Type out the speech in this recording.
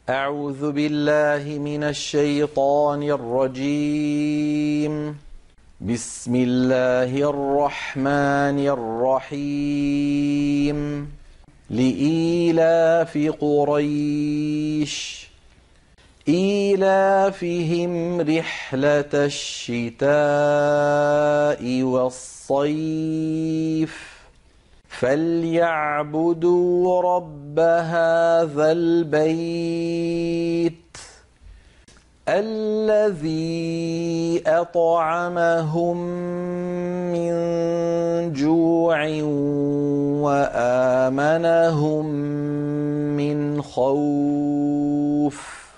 أعوذ بالله من الشيطان الرجيم. بسم الله الرحمن الرحيم. لإيلاف قريش إيلافهم رحلة الشتاء والصيف فليعبدوا رب هذا البيت الذي أطعمهم من جوع وآمنهم من خوف